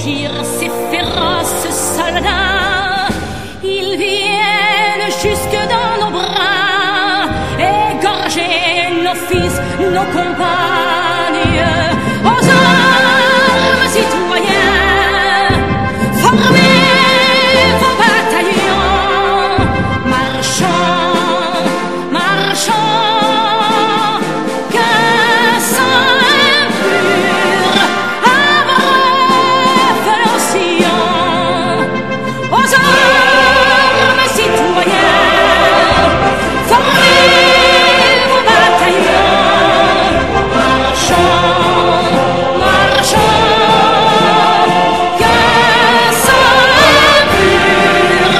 fléchir ces féroces soldats. Ils viennent jusque dans nos bras, égorger nos fils, nos compagnes. Aux armes, citoyens, formez vos bataillons, marchons, marchons, qu'un sang impur abreuve l'océan. Aux armes, citoyens, formez vos bataillons, marchons, marchons, qu'un sang impur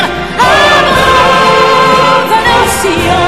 abreuve l'océan.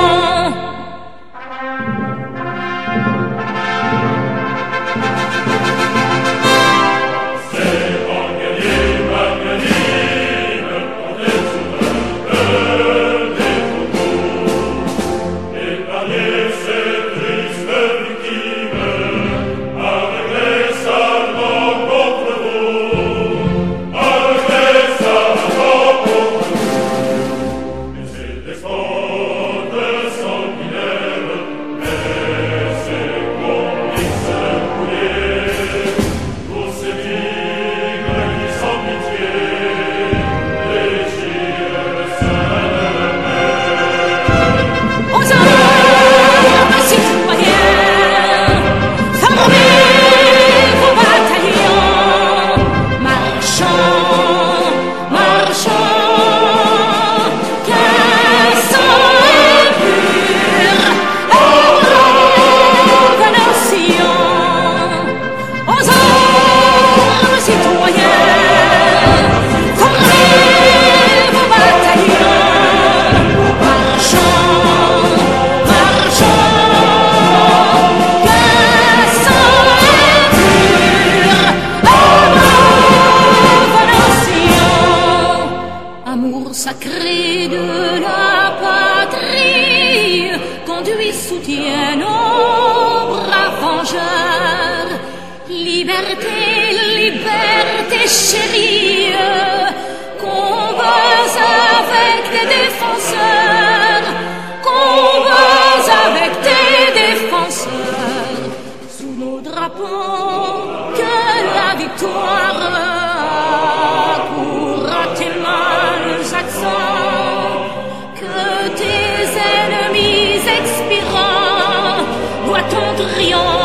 Amour sacré de la patrie, conduit, soutient nos braves vengeurs. Liberté, liberté chérie, combats avec des défenseurs, combats avec des défenseurs. Sous nos drapeaux, que la victoire courra tes mâles accents, que tes ennemis expirants voient ton triomphe.